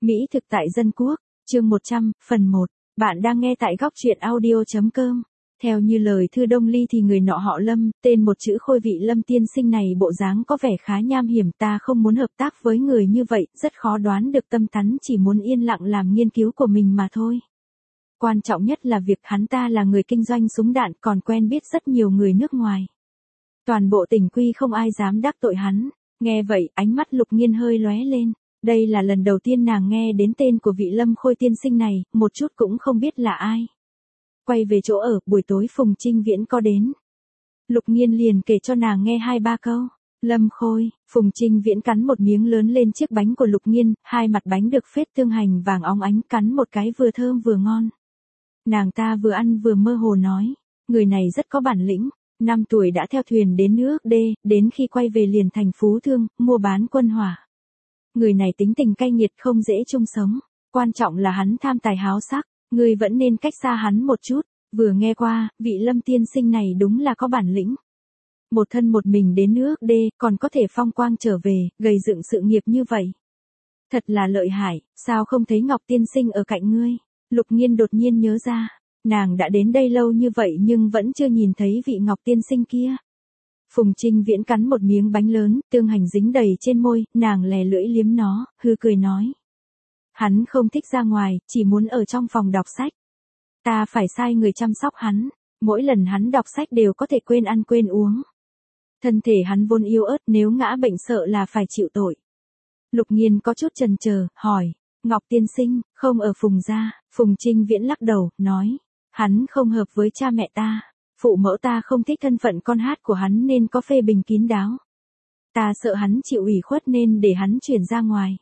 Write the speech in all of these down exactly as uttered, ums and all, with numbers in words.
Mỹ thực tại dân quốc, chương một trăm, phần một. Bạn đang nghe tại góc truyện audio.com. Theo như lời Thư Đông Ly thì người nọ họ Lâm, tên một chữ Khôi vị Lâm tiên sinh này bộ dáng có vẻ khá nham hiểm, ta không muốn hợp tác với người như vậy, rất khó đoán được tâm tắn, chỉ muốn yên lặng làm nghiên cứu của mình mà thôi. Quan trọng nhất là việc hắn ta là người kinh doanh súng đạn, còn quen biết rất nhiều người nước ngoài. Toàn bộ tỉnh Quy không ai dám đắc tội hắn. Nghe vậy, ánh mắt Lục Nghiên hơi lóe lên. Đây là lần đầu tiên nàng nghe đến tên của vị Lâm Khôi tiên sinh này, một chút cũng không biết là ai. Quay về chỗ ở, buổi tối Phùng Trinh Viễn có đến. Lục Nghiên liền kể cho nàng nghe hai ba câu. Lâm Khôi, Phùng Trinh Viễn cắn một miếng lớn lên chiếc bánh của Lục Nghiên, hai mặt bánh được phết tương hành vàng óng ánh, cắn một cái vừa thơm vừa ngon. Nàng ta vừa ăn vừa mơ hồ nói, người này rất có bản lĩnh. Năm tuổi đã theo thuyền đến nước D, đến khi quay về liền thành phú thương, mua bán quân hỏa. Người này tính tình cay nghiệt, không dễ chung sống. Quan trọng là hắn tham tài háo sắc, ngươi vẫn nên cách xa hắn một chút. Vừa nghe qua, vị Lâm tiên sinh này đúng là có bản lĩnh. Một thân một mình đến nước D, còn có thể phong quang trở về, gầy dựng sự nghiệp như vậy. Thật là lợi hại, sao không thấy Ngọc tiên sinh ở cạnh ngươi? Lục Nghiên đột nhiên nhớ ra. Nàng đã đến đây lâu như vậy nhưng vẫn chưa nhìn thấy vị Ngọc tiên sinh kia. Phùng Trinh Viễn cắn một miếng bánh lớn, tương hành dính đầy trên môi, nàng lè lưỡi liếm nó, hư cười nói. Hắn không thích ra ngoài, chỉ muốn ở trong phòng đọc sách. Ta phải sai người chăm sóc hắn, mỗi lần hắn đọc sách đều có thể quên ăn quên uống. Thân thể hắn vốn yếu ớt, nếu ngã bệnh sợ là phải chịu tội. Lục Nghiên có chút chần chờ, hỏi, Ngọc tiên sinh, không ở Phùng gia? Phùng Trinh Viễn lắc đầu, nói. Hắn không hợp với cha mẹ ta, phụ mẫu ta không thích thân phận con hát của hắn nên có phê bình kín đáo. Ta sợ hắn chịu ủy khuất nên để hắn chuyển ra ngoài.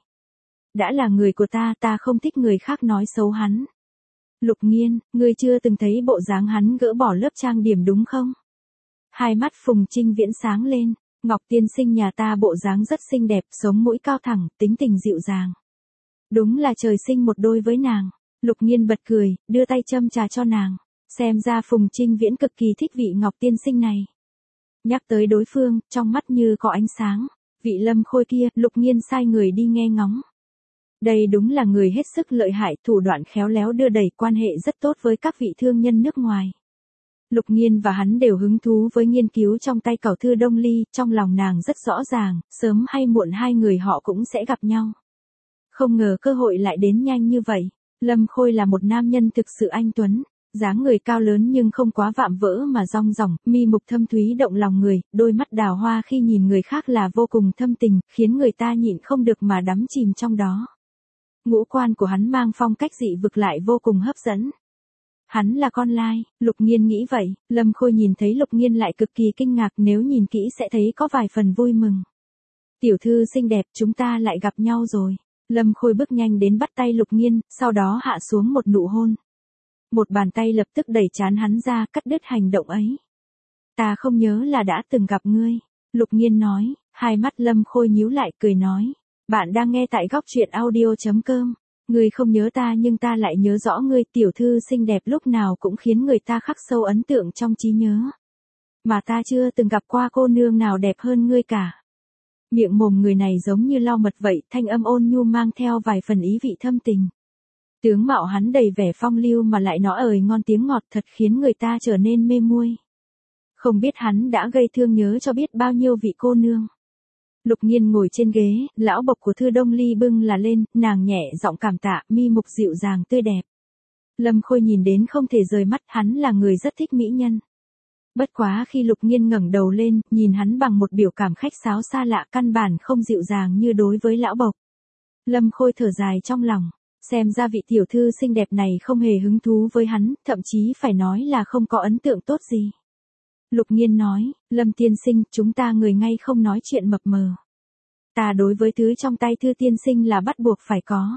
Đã là người của ta, ta không thích người khác nói xấu hắn. Lục Nghiên, ngươi chưa từng thấy bộ dáng hắn gỡ bỏ lớp trang điểm đúng không? Hai mắt Phùng Trinh Viễn sáng lên, Ngọc tiên sinh nhà ta bộ dáng rất xinh đẹp, sống mũi cao thẳng, tính tình dịu dàng. Đúng là trời sinh một đôi với nàng. Lục Nghiên bật cười, đưa tay châm trà cho nàng. Xem ra Phùng Trinh Viễn cực kỳ thích vị Ngọc tiên sinh này. Nhắc tới đối phương, trong mắt như có ánh sáng. Vị Lâm Khôi kia, Lục Nghiên sai người đi nghe ngóng. Đây đúng là người hết sức lợi hại, thủ đoạn khéo léo đưa đẩy, quan hệ rất tốt với các vị thương nhân nước ngoài. Lục Nghiên và hắn đều hứng thú với nghiên cứu trong tay cẩu Thư Đông Ly, trong lòng nàng rất rõ ràng, sớm hay muộn hai người họ cũng sẽ gặp nhau. Không ngờ cơ hội lại đến nhanh như vậy. Lâm Khôi là một nam nhân thực sự anh tuấn, dáng người cao lớn nhưng không quá vạm vỡ mà rong ròng, mi mục thâm thúy động lòng người, đôi mắt đào hoa khi nhìn người khác là vô cùng thâm tình, khiến người ta nhịn không được mà đắm chìm trong đó. Ngũ quan của hắn mang phong cách dị vực lại vô cùng hấp dẫn. Hắn là con lai, Lục Nghiên nghĩ vậy, Lâm Khôi nhìn thấy Lục Nghiên lại cực kỳ kinh ngạc, nếu nhìn kỹ sẽ thấy có vài phần vui mừng. Tiểu thư xinh đẹp, chúng ta lại gặp nhau rồi. Lâm Khôi bước nhanh đến bắt tay Lục Nghiên, sau đó hạ xuống một nụ hôn. Một bàn tay lập tức đẩy trán hắn ra, cắt đứt hành động ấy. Ta không nhớ là đã từng gặp ngươi. Lục Nghiên nói, hai mắt Lâm Khôi nhíu lại, cười nói. Bạn đang nghe tại góc truyện audio.com. Ngươi không nhớ ta nhưng ta lại nhớ rõ ngươi, tiểu thư xinh đẹp lúc nào cũng khiến người ta khắc sâu ấn tượng trong trí nhớ. Mà ta chưa từng gặp qua cô nương nào đẹp hơn ngươi cả. Miệng mồm người này giống như lau mật vậy, thanh âm ôn nhu mang theo vài phần ý vị thâm tình. Tướng mạo hắn đầy vẻ phong lưu mà lại nói ời ngon tiếng ngọt, thật khiến người ta trở nên mê muội. Không biết hắn đã gây thương nhớ cho biết bao nhiêu vị cô nương. Lục Nghiên ngồi trên ghế, lão bộc của Thư Đông Ly bưng là lên, nàng nhẹ giọng cảm tạ, mi mục dịu dàng tươi đẹp. Lâm Khôi nhìn đến không thể rời mắt, hắn là người rất thích mỹ nhân. Bất quá khi Lục Nghiên ngẩng đầu lên, nhìn hắn bằng một biểu cảm khách sáo xa lạ, căn bản không dịu dàng như đối với lão bộc. Lâm Khôi thở dài trong lòng, xem ra vị tiểu thư xinh đẹp này không hề hứng thú với hắn, thậm chí phải nói là không có ấn tượng tốt gì. Lục Nghiên nói, Lâm tiên sinh, chúng ta người ngay không nói chuyện mập mờ. Ta đối với thứ trong tay Thư tiên sinh là bắt buộc phải có.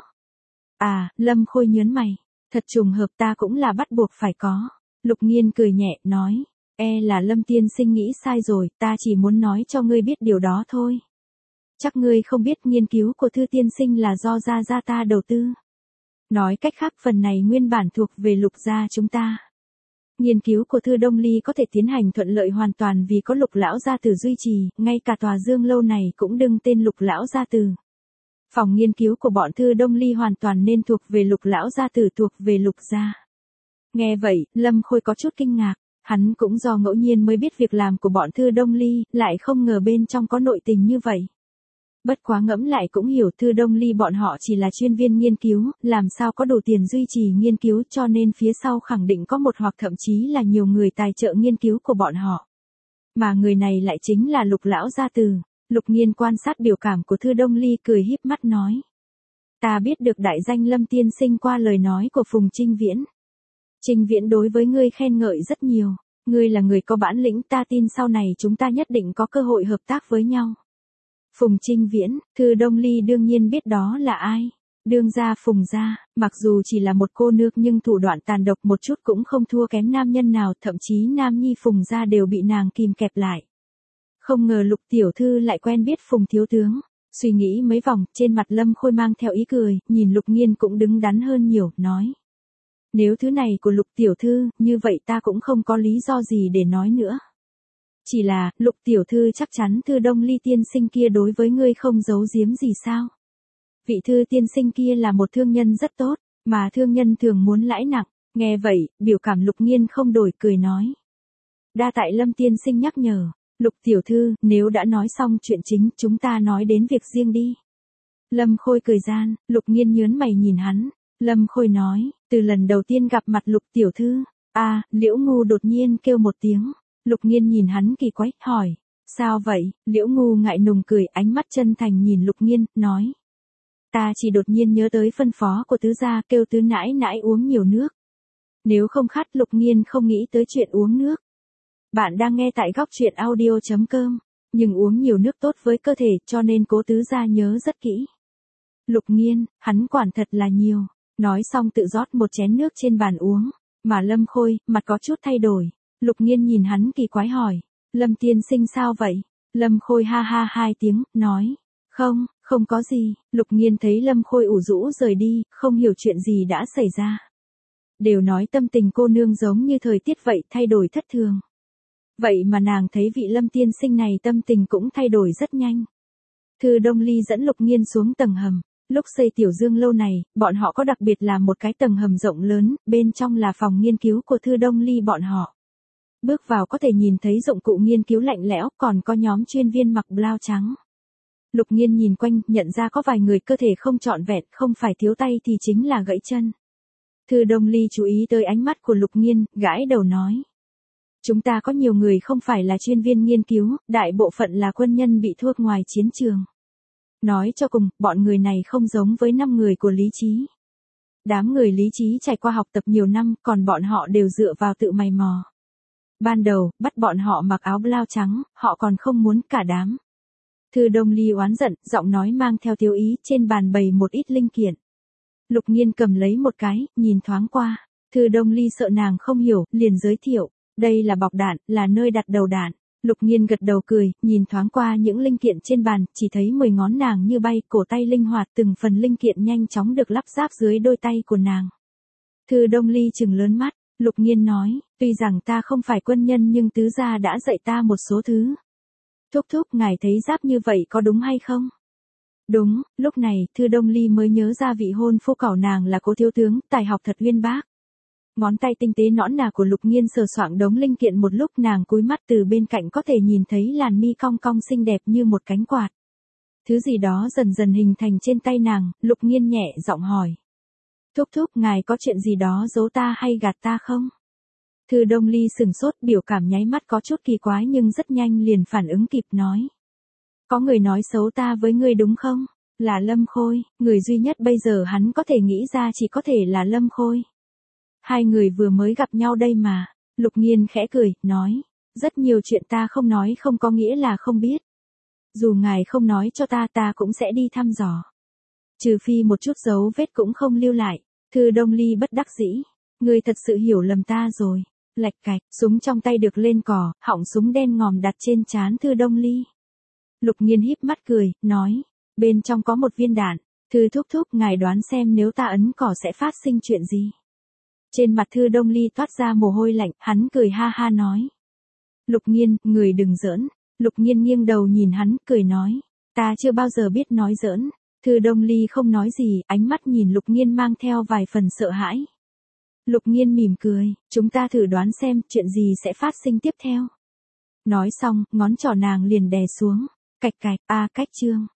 À, Lâm Khôi nhớn mày, thật trùng hợp, ta cũng là bắt buộc phải có. Lục Nghiên cười nhẹ, nói. E là Lâm tiên sinh nghĩ sai rồi, ta chỉ muốn nói cho ngươi biết điều đó thôi. Chắc ngươi không biết nghiên cứu của Thư tiên sinh là do gia gia ta đầu tư. Nói cách khác, phần này nguyên bản thuộc về Lục gia chúng ta. Nghiên cứu của Thư Đông Ly có thể tiến hành thuận lợi hoàn toàn vì có Lục lão gia tử duy trì, ngay cả tòa Dương lâu này cũng đừng tên Lục lão gia tử. Phòng nghiên cứu của bọn Thư Đông Ly hoàn toàn nên thuộc về Lục lão gia tử, thuộc về Lục gia. Nghe vậy, Lâm Khôi có chút kinh ngạc, hắn cũng do ngẫu nhiên mới biết việc làm của bọn Thư Đông Ly, lại không ngờ bên trong có nội tình như vậy. Bất quá ngẫm lại cũng hiểu Thư Đông Ly bọn họ chỉ là chuyên viên nghiên cứu, làm sao có đủ tiền duy trì nghiên cứu, cho nên phía sau khẳng định có một hoặc thậm chí là nhiều người tài trợ nghiên cứu của bọn họ. Mà người này lại chính là Lục lão gia tử. Lục Nghiên quan sát biểu cảm của Thư Đông Ly, cười híp mắt nói. Ta biết được đại danh Lâm tiên sinh qua lời nói của Phùng Trinh Viễn. Trinh Viễn đối với ngươi khen ngợi rất nhiều, ngươi là người có bản lĩnh, ta tin sau này chúng ta nhất định có cơ hội hợp tác với nhau. Phùng Trinh Viễn, Thư Đông Ly đương nhiên biết đó là ai. Đương gia Phùng gia, mặc dù chỉ là một cô nương nhưng thủ đoạn tàn độc một chút cũng không thua kém nam nhân nào, thậm chí nam nhi Phùng gia đều bị nàng kìm kẹp lại. Không ngờ Lục tiểu thư lại quen biết Phùng thiếu tướng. Suy nghĩ mấy vòng, trên mặt Lâm Khôi mang theo ý cười, nhìn Lục Nghiên cũng đứng đắn hơn nhiều, nói. Nếu thứ này của Lục tiểu thư, như vậy ta cũng không có lý do gì để nói nữa. Chỉ là, Lục tiểu thư chắc chắn Thư Đông Ly tiên sinh kia đối với ngươi không giấu giếm gì sao? Vị Thư tiên sinh kia là một thương nhân rất tốt, mà thương nhân thường muốn lãi nặng. Nghe vậy, biểu cảm Lục Nghiên không đổi, cười nói. Đa tại Lâm tiên sinh nhắc nhở. Lục tiểu thư, nếu đã nói xong chuyện chính, chúng ta nói đến việc riêng đi. Lâm Khôi cười gian, Lục Nghiên nhớn mày nhìn hắn. Lâm Khôi nói, từ lần đầu tiên gặp mặt Lục tiểu thư, a, à, Liễu Ngu đột nhiên kêu một tiếng. Lục Nghiên nhìn hắn kỳ quái, hỏi, sao vậy? Liễu Ngu ngại nùng cười, ánh mắt chân thành nhìn Lục Nghiên, nói. Ta chỉ đột nhiên nhớ tới phân phó của tứ gia, kêu tứ nãi nãi uống nhiều nước. Nếu không khát, Lục Nghiên không nghĩ tới chuyện uống nước. Bạn đang nghe tại góc truyện audio chấm com, nhưng uống nhiều nước tốt với cơ thể, cho nên cố tứ gia nhớ rất kỹ. Lục Nghiên, hắn quản thật là nhiều. Nói xong tự rót một chén nước trên bàn uống, mà Lâm Khôi, mặt có chút thay đổi. Lục Nghiên nhìn hắn kỳ quái hỏi, Lâm tiên sinh sao vậy? Lâm Khôi ha ha hai tiếng, nói, không, không có gì. Lục Nghiên thấy Lâm Khôi ủ rũ rời đi, không hiểu chuyện gì đã xảy ra. Đều nói tâm tình cô nương giống như thời tiết vậy, thay đổi thất thường. Vậy mà nàng thấy vị Lâm tiên sinh này tâm tình cũng thay đổi rất nhanh. Thư Đông Ly dẫn Lục Nghiên xuống tầng hầm. Lúc xây Tiểu Dương lâu này, bọn họ có đặc biệt làm một cái tầng hầm rộng lớn, bên trong là phòng nghiên cứu của Thư Đông Ly bọn họ. Bước vào có thể nhìn thấy dụng cụ nghiên cứu lạnh lẽo, còn có nhóm chuyên viên mặc blau trắng. Lục Nghiên nhìn quanh, nhận ra có vài người cơ thể không trọn vẹn, không phải thiếu tay thì chính là gãy chân. Thư Đông Ly chú ý tới ánh mắt của Lục Nghiên, gãi đầu nói. Chúng ta có nhiều người không phải là chuyên viên nghiên cứu, đại bộ phận là quân nhân bị thua ngoài chiến trường. Nói cho cùng, bọn người này không giống với năm người của lý trí. Đám người lý trí trải qua học tập nhiều năm, còn bọn họ đều dựa vào tự mày mò. Ban đầu, bắt bọn họ mặc áo blau trắng, họ còn không muốn cả đám. Thư Đông Ly oán giận, giọng nói mang theo thiếu ý, trên bàn bày một ít linh kiện. Lục Nghiên cầm lấy một cái, nhìn thoáng qua. Thư Đông Ly sợ nàng không hiểu, liền giới thiệu. Đây là bọc đạn, là nơi đặt đầu đạn. Lục Nghiên gật đầu cười, nhìn thoáng qua những linh kiện trên bàn, chỉ thấy mười ngón nàng như bay, cổ tay linh hoạt, từng phần linh kiện nhanh chóng được lắp ráp dưới đôi tay của nàng. Thư Đông Ly trừng lớn mắt, Lục Nghiên nói, tuy rằng ta không phải quân nhân nhưng tứ gia đã dạy ta một số thứ. Thúc thúc, ngài thấy giáp như vậy có đúng hay không? Đúng, lúc này, Thư Đông Ly mới nhớ ra vị hôn phu cẩu nàng là Cố thiếu tướng, tài học thật uyên bác. Ngón tay tinh tế nõn nà của Lục Nghiên sờ soạng đống linh kiện một lúc, nàng cúi mắt từ bên cạnh có thể nhìn thấy làn mi cong cong xinh đẹp như một cánh quạt. Thứ gì đó dần dần hình thành trên tay nàng, Lục Nghiên nhẹ giọng hỏi. Thúc thúc, ngài có chuyện gì đó giấu ta hay gạt ta không? Thư Đông Ly sừng sốt, biểu cảm nháy mắt có chút kỳ quái nhưng rất nhanh liền phản ứng kịp nói. Có người nói xấu ta với ngươi đúng không? Là Lâm Khôi, người duy nhất bây giờ hắn có thể nghĩ ra chỉ có thể là Lâm Khôi. Hai người vừa mới gặp nhau đây mà. Lục Nghiên khẽ cười, nói. Rất nhiều chuyện ta không nói không có nghĩa là không biết. Dù ngài không nói cho ta, ta cũng sẽ đi thăm dò. Trừ phi một chút dấu vết cũng không lưu lại. Thư Đông Ly bất đắc dĩ. Ngươi thật sự hiểu lầm ta rồi. Lạch cạch, súng trong tay được lên cò, họng súng đen ngòm đặt trên trán Thư Đông Ly. Lục Nghiên híp mắt cười, nói. Bên trong có một viên đạn. Thư thúc thúc, ngài đoán xem nếu ta ấn cò sẽ phát sinh chuyện gì. Trên mặt Thư Đông Ly toát ra mồ hôi lạnh, hắn cười ha ha nói. Lục Nghiên, người đừng giỡn. Lục Nghiên nghiêng đầu nhìn hắn, cười nói. Ta chưa bao giờ biết nói giỡn. Thư Đông Ly không nói gì, ánh mắt nhìn Lục Nghiên mang theo vài phần sợ hãi. Lục Nghiên mỉm cười, chúng ta thử đoán xem chuyện gì sẽ phát sinh tiếp theo. Nói xong, ngón trỏ nàng liền đè xuống. Cạch cạch, a cách chương.